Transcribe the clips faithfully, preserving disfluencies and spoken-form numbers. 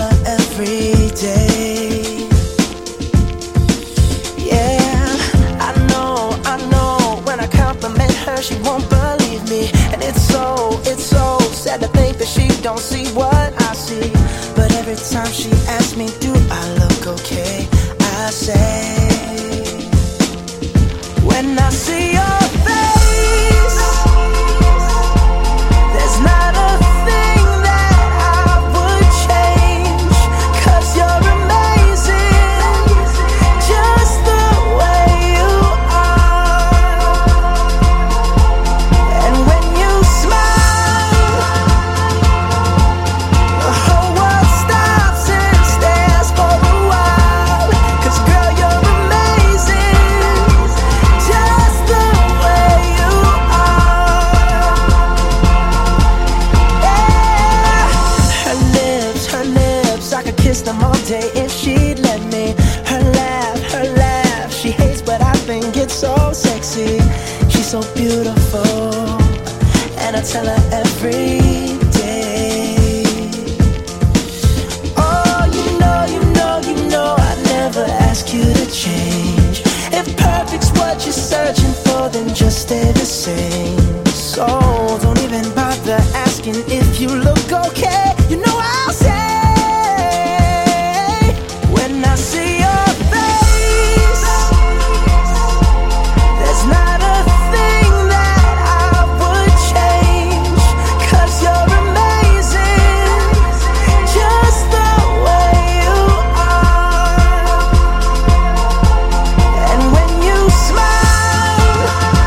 her every day. Yeah, I know, I know. When I compliment her, she won't believe me. And it's so, it's so sad to think that she don't see what I see. But every time she asks me, do I look okay? I say, when I see your face, there's not a thing that I would change. 'Cause you're amazing, just the way you are. And when you smile, the whole world stops and stares for a while. 'Cause girl, you're amazing, just the way you are. Yeah. Her lips, her lips, I could kiss them all day if she'd let me. Her laugh, her laugh, she hates but I think it's so sexy. She's so beautiful, and I tell her every day. Oh, you know, you know, you know I'd never ask you to change. If perfect's what you're searching for, then just stay the same. So don't even bother asking if you look okay. You know I'll say, when I see your face, there's not a thing that I would change. 'Cause you're amazing, just the way you are. And when you smile,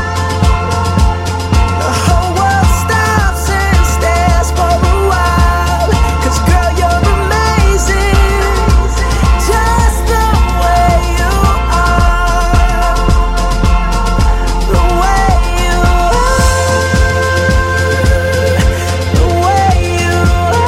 the whole world stops and stares for a while. 'Cause girl, you're amazing, just the way you are. The way you are, the way you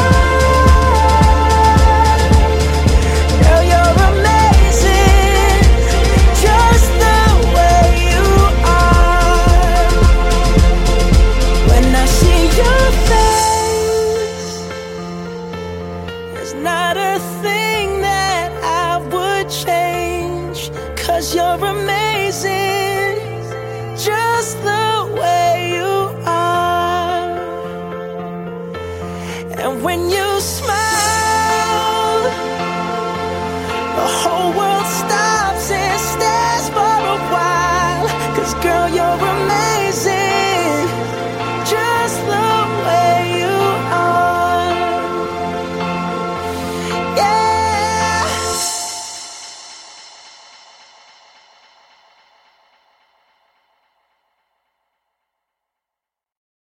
are. Girl, you're amazing, just the way you are. When I see your face, there's not a thing that I would change. 'Cause you're amazing, just the way you are. And when you smile, the whole world stops and stares for a while. 'Cause girl, you're